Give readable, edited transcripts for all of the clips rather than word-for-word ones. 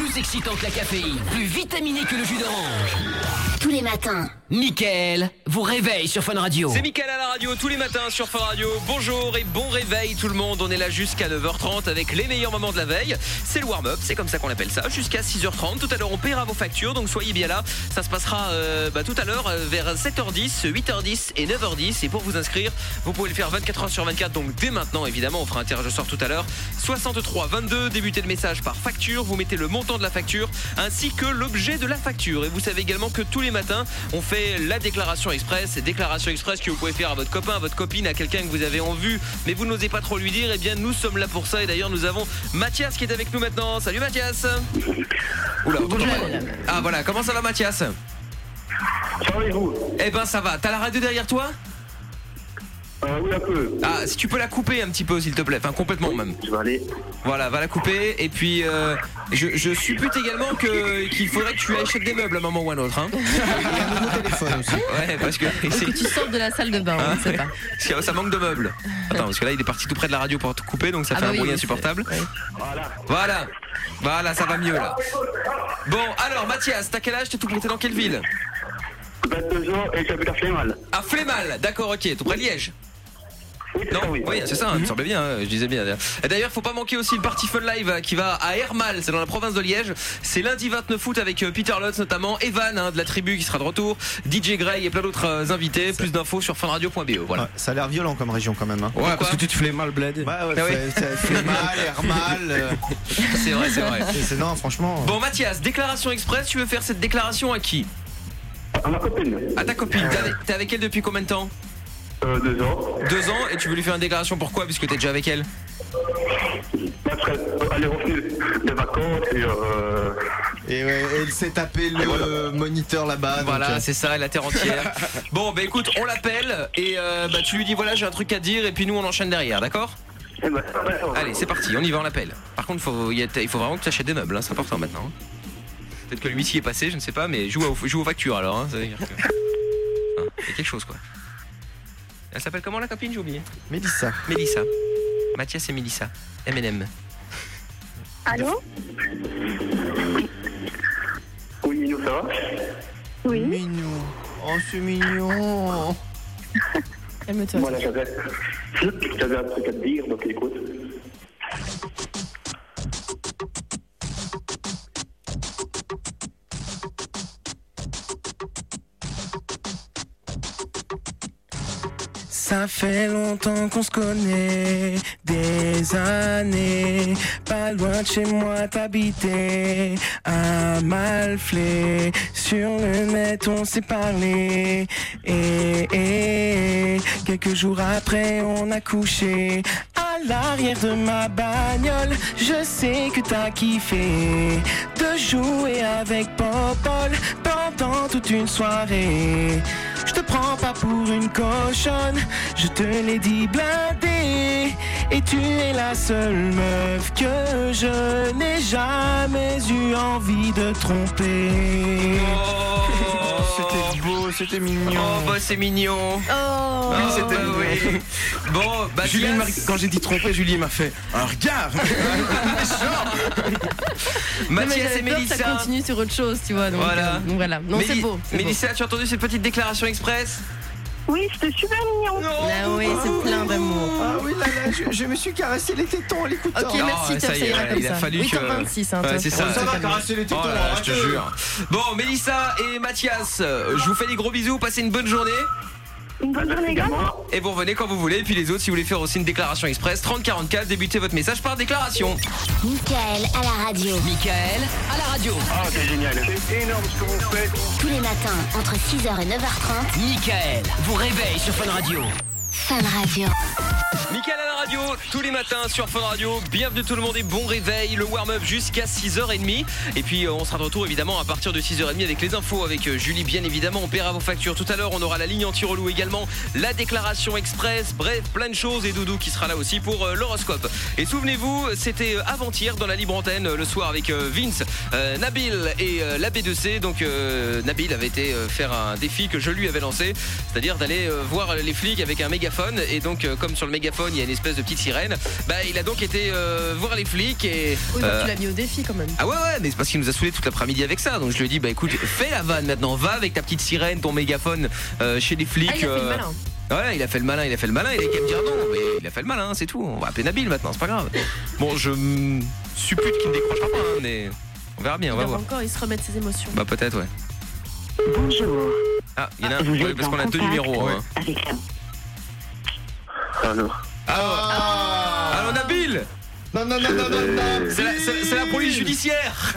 plus excitant que la caféine, plus vitaminé que le jus d'orange. Tous les matins, Mickaël vous réveille sur Fun Radio. C'est Mickaël à la radio tous les matins sur Fun Radio. Bonjour et bon réveil tout le monde. On est là jusqu'à 9h30 avec les meilleurs moments de la veille. C'est le warm-up, c'est comme ça qu'on appelle ça. Jusqu'à 6h30. Tout à l'heure on paiera vos factures, donc soyez bien là. Ça se passera tout à l'heure vers 7h10, 8h10 et 9h10. Et pour vous inscrire, vous pouvez le faire 24h sur 24. Donc dès maintenant, évidemment, on fera un tirage au sort tout à l'heure. 63 22, débutez le message par facture. Vous mettez le montant de la facture ainsi que l'objet de la facture. Et vous savez également que tous les matins, on fait la déclaration express. Déclaration express que vous pouvez faire à votre copain, à votre copine, à quelqu'un que vous avez en vue, mais vous n'osez pas trop lui dire. Eh bien, nous sommes là pour ça. Et d'ailleurs, nous avons Mathias qui est avec nous maintenant. Salut Mathias. Oula, ah voilà, comment ça va Mathias? Ça va et vous? Eh ben ça va. T'as la radio derrière toi? Oui, un peu. Ah, si tu peux la couper un petit peu s'il te plaît, enfin complètement même. Je vais aller. Voilà, va la couper. Et puis je suppute également qu'il faudrait que tu achètes des meubles à un moment ou à un autre, hein. Et un nouveau téléphone aussi. Ouais, parce que que tu sortes de la salle de bain, on ne sait pas. Parce que ça manque de meubles. Attends, parce que là il est parti tout près de la radio pour tout couper, donc ça fait un bruit insupportable. Voilà, ça va mieux là. Bon, alors Mathias, t'as quel âge? T'es dans quelle ville? 22 ans et j'habite à Flémal. À Flémal, d'accord, ok, tout près de Liège. Non, oui, c'est ça, il me semblait bien, je disais bien. Et d'ailleurs, faut pas manquer aussi le Party Fun Live qui va à Hermal, c'est dans la province de Liège. C'est lundi 29 août avec Peter Lutz notamment, Evan de la tribu qui sera de retour, DJ Grey et plein d'autres invités. Plus d'infos sur funradio.be. Voilà. Ouais, ça a l'air violent comme région quand même. Hein. Ouais, parce que tu te fais mal, bled. Flémal, Hermal. C'est vrai. Non, franchement. Bon, Mathias, déclaration express, tu veux faire cette déclaration à qui? À ma copine. À ta copine. T'es avec elle depuis combien de temps? 2 ans. 2 ans, et tu veux lui faire une déclaration pourquoi? Puisque t'es déjà avec elle? Parce qu'elle est revenue des vacances et elle s'est tapé le moniteur là-bas. Voilà, donc, c'est ça, la terre entière. Bon, bah écoute, on l'appelle et tu lui dis voilà, j'ai un truc à te dire et puis nous on enchaîne derrière, d'accord? Allez, c'est parti, on y va, on l'appelle. Par contre, il faut vraiment que tu achètes des meubles, hein, c'est important maintenant. Hein. Peut-être que l'huissier est passé, je ne sais pas, mais joue aux factures alors. Hein, ça veut dire que... il y a quelque chose quoi. Elle s'appelle comment la copine, j'ai oublié? Mélissa. Mathias et Mélissa. M&M. allô? Oui, Minou, ça va? Oui. Mignon. Oh, c'est mignon. Calme-toi. Voilà, j'avais un truc à te dire, donc écoute. Ça fait longtemps qu'on se connaît, des années. Pas loin de chez moi t'habitais, à Malflé. Sur le net on s'est parlé, et quelques jours après on a couché. À l'arrière de ma bagnole, je sais que t'as kiffé de jouer avec Popol pendant toute une soirée. Je te prends pas pour une cochonne, je te l'ai dit blindé. Et tu es la seule meuf que je n'ai jamais eu envie de tromper. C'était beau, c'était mignon. Oh bah c'est mignon. Oh, Oui, c'était oui. Bon, bah Julie, quand j'ai dit tromper, Julie m'a fait un regard. Mathias et Mélissa. Ça continue sur autre chose, tu vois. Donc voilà. Non, c'est beau. Mélissa, tu as entendu cette petite déclaration express? Oui, c'était super mignon. Ah oui, c'est plein d'amour. Ah oui, là, je me suis caressé les tétons en l'écoutant. Ok, merci, ça y est, ira comme il a ça. fallu oui, que... 26, hein, ouais, c'est ça. Ça va caresser les tétons. Oh là, je te jure. Bon, Mélissa et Mathias, je vous fais des gros bisous, passez une bonne journée. Une bonne journée également. Et vous revenez quand vous voulez. Et puis les autres, si vous voulez faire aussi une déclaration express, 3044, débutez votre message par déclaration. Mickaël à la radio. Mickaël à la radio. Ah, c'est génial. C'est énorme ce que vous faites. Tous les matins, entre 6h et 9h30. Mickaël vous réveille sur Fun Radio. Fun Radio. Mickaël à la radio, tous les matins sur Fun Radio. Bienvenue tout le monde et bon réveil. Le warm-up jusqu'à 6h30. Et puis on sera de retour évidemment à partir de 6h30 avec les infos avec Julie bien évidemment. On paiera vos factures tout à l'heure. On aura la ligne anti-relou également. La déclaration express. Bref, plein de choses. Et Doudou qui sera là aussi pour l'horoscope. Et souvenez-vous, c'était avant-hier dans la libre antenne le soir avec Vince, Nabil et la B2C. Donc Nabil avait été faire un défi que je lui avais lancé. C'est-à-dire d'aller voir les flics avec un mégaphone mégaphone et donc comme sur le mégaphone il y a une espèce de petite sirène, bah il a donc été voir les flics et Oui, donc tu l'as mis au défi quand même. ah ouais mais c'est parce qu'il nous a saoulé toute l'après-midi avec ça, donc je lui ai dit bah écoute fais la vanne maintenant, va avec ta petite sirène, ton mégaphone chez les flics. Ah, il a fait le malin. Ouais, il a fait le malin, il a qu'à me dire non, mais il a fait le malin, c'est tout. On va appeler Nabil maintenant, c'est pas grave. Bon, je suppute qu'il ne décrochera pas, hein, mais on verra bien, on va voir. Encore, il se remet de ses émotions. Bah peut-être, ouais. Bonjour. Ah, il y en a un, ouais, parce qu'on a deux numéros. Hein. Allô. Allô Nabil. Non. C'est la police judiciaire.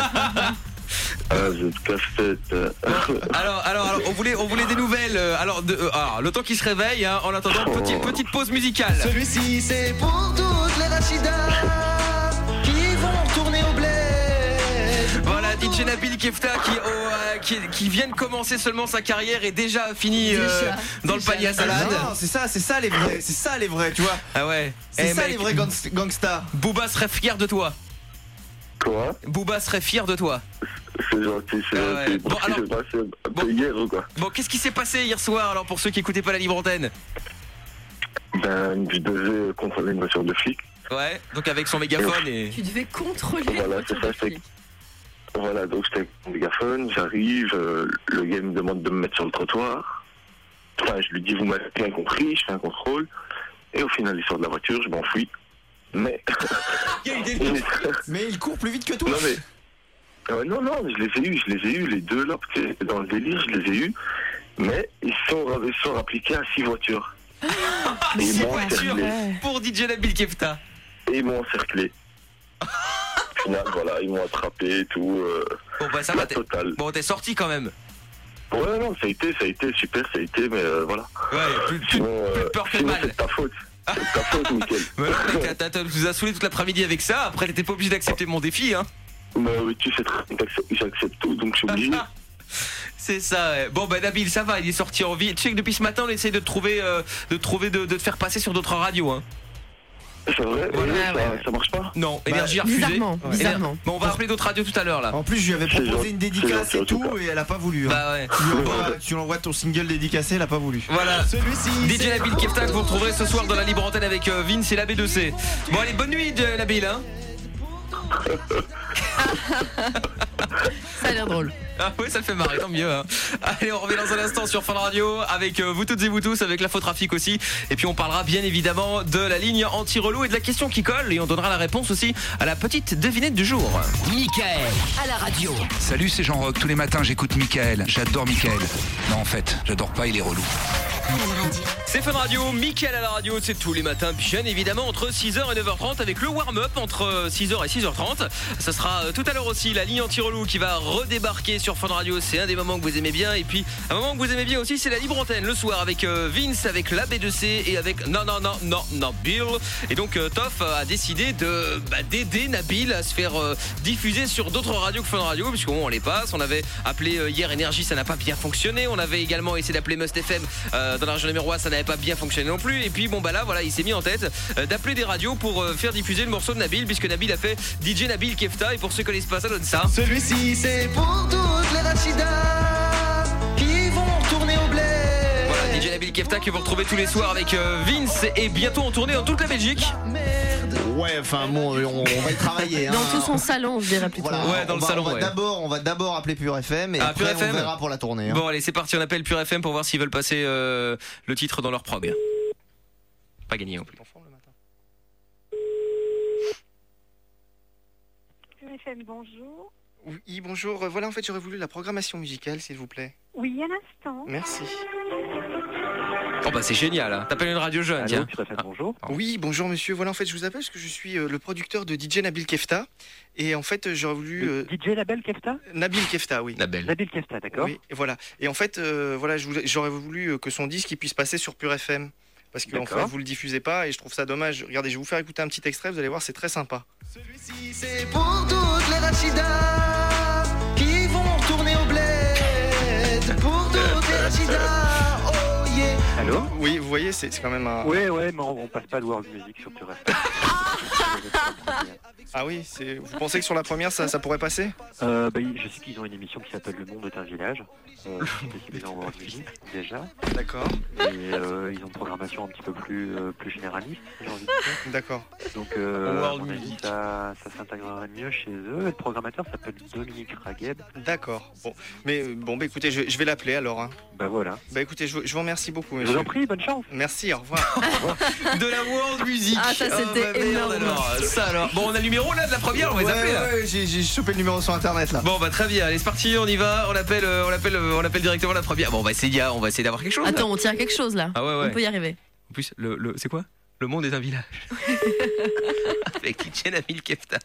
Ah, je te casse-tête. Alors, on voulait des nouvelles. Alors, le temps qu'il se réveille, hein, en attendant, petite pause musicale. Celui-ci c'est pour toutes les Rachidas qui vont tourner au bled. Voilà, DJ Nabil Kefta qui vient de commencer seulement sa carrière et déjà fini dans le panier à salade. Non, c'est ça les vrais, tu vois. Ah ouais. C'est ça les vrais gangsters. Booba serait fier de toi. Quoi? Booba serait fier de toi. C'est gentil, c'est gentil. Bon, alors, c'est passé un peu hier ou quoi? Bon, qu'est-ce qui s'est passé hier soir alors pour ceux qui écoutaient pas la libre antenne? Ben, je devais contrôler une voiture de flic. Ouais, donc avec son mégaphone et... Tu devais contrôler. Voilà, c'est ça, voilà, donc j'étais avec mon mégaphone, j'arrive, le gars me demande de me mettre sur le trottoir. Enfin, je lui dis, vous m'avez bien compris, je fais un contrôle. Et au final, il sort de la voiture, je m'enfuis. Mais... Mais il court plus vite que toi. Non, mais... non, je les ai eus, les deux là, parce que dans le délire, je les ai eus. Mais ils sont appliqués à 6 voitures. Et ils m'ont encerclé. Pour DJ Nabil Kefta. Et ils m'ont encerclé. Au final, voilà, ils m'ont attrapé et tout. Bon, bah ça va, totale. T'es sorti quand même. Ouais, non, ça a été super, mais voilà. Ouais, plus peur que sinon, mal. C'est ta faute. C'est ta faute, Mickaël. Tu nous as saoulé toute l'après-midi avec ça, après t'étais pas obligé d'accepter mon défi, hein. Mais oui, tu sais très bien que j'accepte tout, donc je suis obligé. C'est ça, ouais. Bon bah Nabil, ça va, il est sorti en vie. Tu sais que depuis ce matin, on essaye de te faire passer sur d'autres radios, hein. C'est vrai, ça marche pas. Non, énergie refusée. Bizarrement. Bon, on va appeler d'autres radios tout à l'heure là. En plus, je lui avais proposé une dédicace et tout, et elle a pas voulu. Hein. Bah ouais. Tu lui envoies ton single dédicacé, elle a pas voulu. Voilà. DJ Nabil Kefta que vous retrouverez ce soir dans la libre antenne avec Vince et la B2C. Bon allez, bonne nuit Nabil, hein. Ça a l'air drôle. Ah oui, ça le fait marrer, tant mieux, hein. Allez, on revient dans un instant sur Fun Radio avec vous toutes et vous tous, avec l'infotrafic aussi. Et puis on parlera bien évidemment de la ligne anti-relou et de la question qui colle. Et on donnera la réponse aussi à la petite devinette du jour. Mickaël à la radio. Salut, c'est Jean-Roch. Tous les matins, j'écoute Mickaël. J'adore Mickaël. Non, en fait, j'adore pas, il est relou. C'est Fun Radio, Mickaël à la radio, c'est tous les matins, bien évidemment entre 6h et 9h30 avec le warm-up entre 6h et 6h30. Ça sera tout à l'heure aussi la ligne anti-relou qui va redébarquer sur Fun Radio, c'est un des moments que vous aimez bien. Et puis un moment que vous aimez bien aussi, c'est la libre antenne le soir avec Vince, avec la B2C et avec Nabil. Et donc Toff a décidé d'aider Nabil à se faire diffuser sur d'autres radios que Fun Radio, puisqu'au moment on les passe. On avait appelé hier Énergie, ça n'a pas bien fonctionné. On avait également essayé d'appeler Must FM dans la région numéro 1, ça n'avait pas bien fonctionné non plus. Et puis bon bah là voilà, il s'est mis en tête d'appeler des radios pour faire diffuser le morceau de Nabil, puisque Nabil a fait DJ Nabil Kefta. Et pour ceux qui connaissent pas ça, donne ça. Celui-ci c'est pour toutes les Rachidas qui vont tourner au bled. Voilà, DJ Nabil Kefta que vous retrouvez tous les soirs avec Vince et bientôt en tournée dans toute la Belgique. Ouais, enfin bon, on va y travailler. Hein. Dans tout son salon, je dirais plutôt. Voilà, ouais, dans le salon. On va d'abord appeler Pure FM et après Pure FM. on verra pour la tournée. Hein. Bon allez, c'est parti, on appelle Pure FM pour voir s'ils veulent passer le titre dans leur prog. Pas gagné non plus. Pure FM, bonjour. Oui, bonjour. Voilà, en fait, j'aurais voulu la programmation musicale, s'il vous plaît. Oui, un instant. Merci. Oh bah c'est génial, hein. T'appelles une radio jeune, tiens. Bonjour. Oui, bonjour monsieur. Voilà, en fait, je vous appelle parce que je suis le producteur de DJ Nabil Kefta. Et en fait, j'aurais voulu... DJ Nabil Kefta ? Nabil Kefta, oui. Nabil Kefta, d'accord. Oui, et voilà. Et en fait, voilà, j'aurais voulu que son disque puisse passer sur Pure FM. Parce que en fait, vous le diffusez pas et je trouve ça dommage. Regardez, je vais vous faire écouter un petit extrait, vous allez voir, c'est très sympa. Celui-ci, c'est pour toutes les Rachidas qui vont tourner au bled. Pour toutes les Rachidas, oh yeah. Allô ? Oui, vous voyez, c'est quand même un... Ouais, mais on passe pas de world music sur Pure FM. Ah oui, vous pensez que sur la première, ça pourrait passer? Je sais qu'ils ont une émission qui s'appelle Le Monde est un village. C'est en World Music, déjà. D'accord. Et ils ont une programmation un petit peu plus généraliste, j'ai envie de dire. D'accord. Donc, à mon avis, ça s'intégrerait mieux chez eux. Le programmateur s'appelle Dominique Ragueb. D'accord. Bon, écoutez, je vais l'appeler alors. Hein. Voilà. Écoutez, je vous remercie beaucoup, monsieur. Je vous en prie, bonne chance. Merci, au revoir. De la World Music. Ah, ça, c'était énorme. Alors. Bon, on a le numéro là de la première, on va les appeler là. Ouais, j'ai chopé le numéro sur internet là. Bon, très bien, allez, c'est parti, on y va. On appelle directement la première. Bon, on va essayer d'avoir quelque chose. Attends, là. on tire quelque chose là. Ah ouais. On peut y arriver. En plus, c'est quoi? Le monde est un village. Avec DJ Nabil Kefta.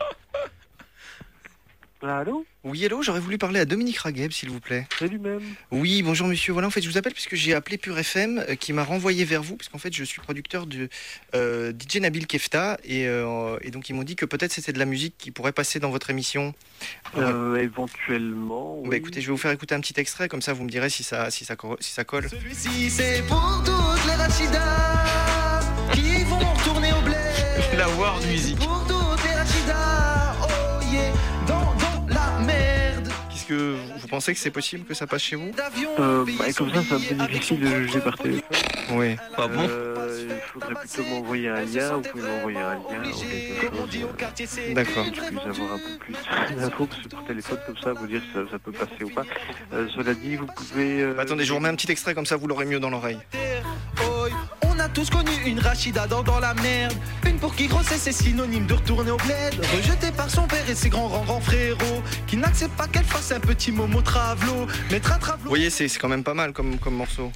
Allô? Oui, hello, j'aurais voulu parler à Dominique Ragueb, s'il vous plaît. C'est lui-même. Oui, bonjour monsieur. Voilà, en fait, je vous appelle parce que j'ai appelé Pure FM qui m'a renvoyé vers vous, parce qu'en fait, je suis producteur de DJ Nabil Kefta, et donc ils m'ont dit que peut-être c'était de la musique qui pourrait passer dans votre émission. Éventuellement. Oui. Écoutez, je vais vous faire écouter un petit extrait, comme ça vous me direz si ça colle. Celui-ci, c'est pour toutes les Rachidas qui vont retourner au bled. La World Music. Pour toutes les Rachidas, oh yeah, dans la merde. Qu'est-ce que vous pensez que c'est possible que ça passe chez vous? Comme ça, c'est un peu difficile de juger par téléphone. Oui. Pas bon. Il faudrait plutôt m'envoyer un lien. Vous pouvez m'envoyer un lien ou quelque chose. D'accord. Que je puisse avoir un peu plus d'infos que sur téléphone, comme ça, vous dire si ça peut passer ou pas. Cela dit, vous pouvez... Attendez, je vous remets un petit extrait, comme ça vous l'aurez mieux dans l'oreille. On a tous connu une Rachida dans la merde. Une pour qui grossesse c'est synonyme de retourner au bled. Rejetée par son père et ses grands frérots qui n'acceptent pas qu'elle fasse un petit momo travelo. Mettre un travelo. Vous voyez, c'est quand même pas mal comme morceau.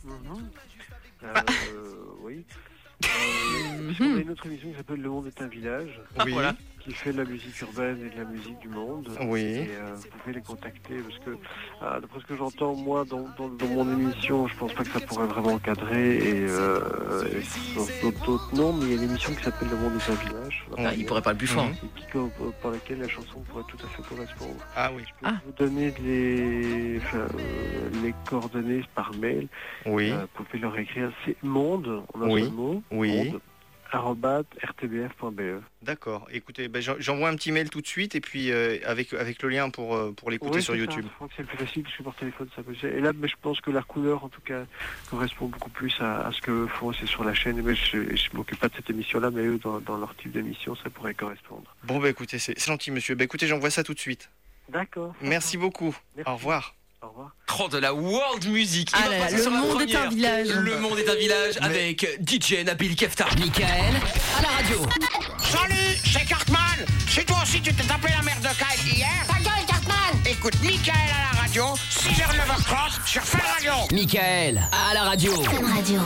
Oui. On a une autre émission qui s'appelle Le Monde est un village. Oui. Qui fait de la musique urbaine et de la musique du monde. Oui. Et vous pouvez les contacter parce que, d'après ce que j'entends, moi, dans mon émission, je pense pas que ça pourrait vraiment encadrer et sur d'autres non, mais il y a une émission qui s'appelle Le Monde est un village. Il pourrait pas le plus fort. Et par laquelle la chanson pourrait tout à fait correspondre. Ah oui. Je peux vous donner les coordonnées par mail. Oui. Vous pouvez leur écrire, c'est monde, en un seul mot. Oui. Monde, @rtbf.be. D'accord. Écoutez, j'envoie un petit mail tout de suite et puis avec le lien pour l'écouter sur YouTube. Je crois que c'est le plus facile parce que par téléphone ça peut se faire. Et là, je pense que la couleur en tout cas correspond beaucoup plus à ce que font c'est sur la chaîne. Mais je m'occupe pas de cette émission-là, mais eux dans leur type d'émission ça pourrait correspondre. Bon écoutez, c'est gentil monsieur. Écoutez, j'envoie ça tout de suite. D'accord. Merci beaucoup. Merci. Au revoir. Au revoir. De la World Music. Ah là là, le monde est un village. Le monde est un village avec DJ Nabil Kefta. Michael, à la radio. Salut, c'est Cartman. Si toi aussi tu t'es tapé la merde de Kyle hier. Ta gueule, Cartman. Écoute Michael à la radio, 6h, 9h30 sur Fun Radio. Michael, à la radio. Fun Radio.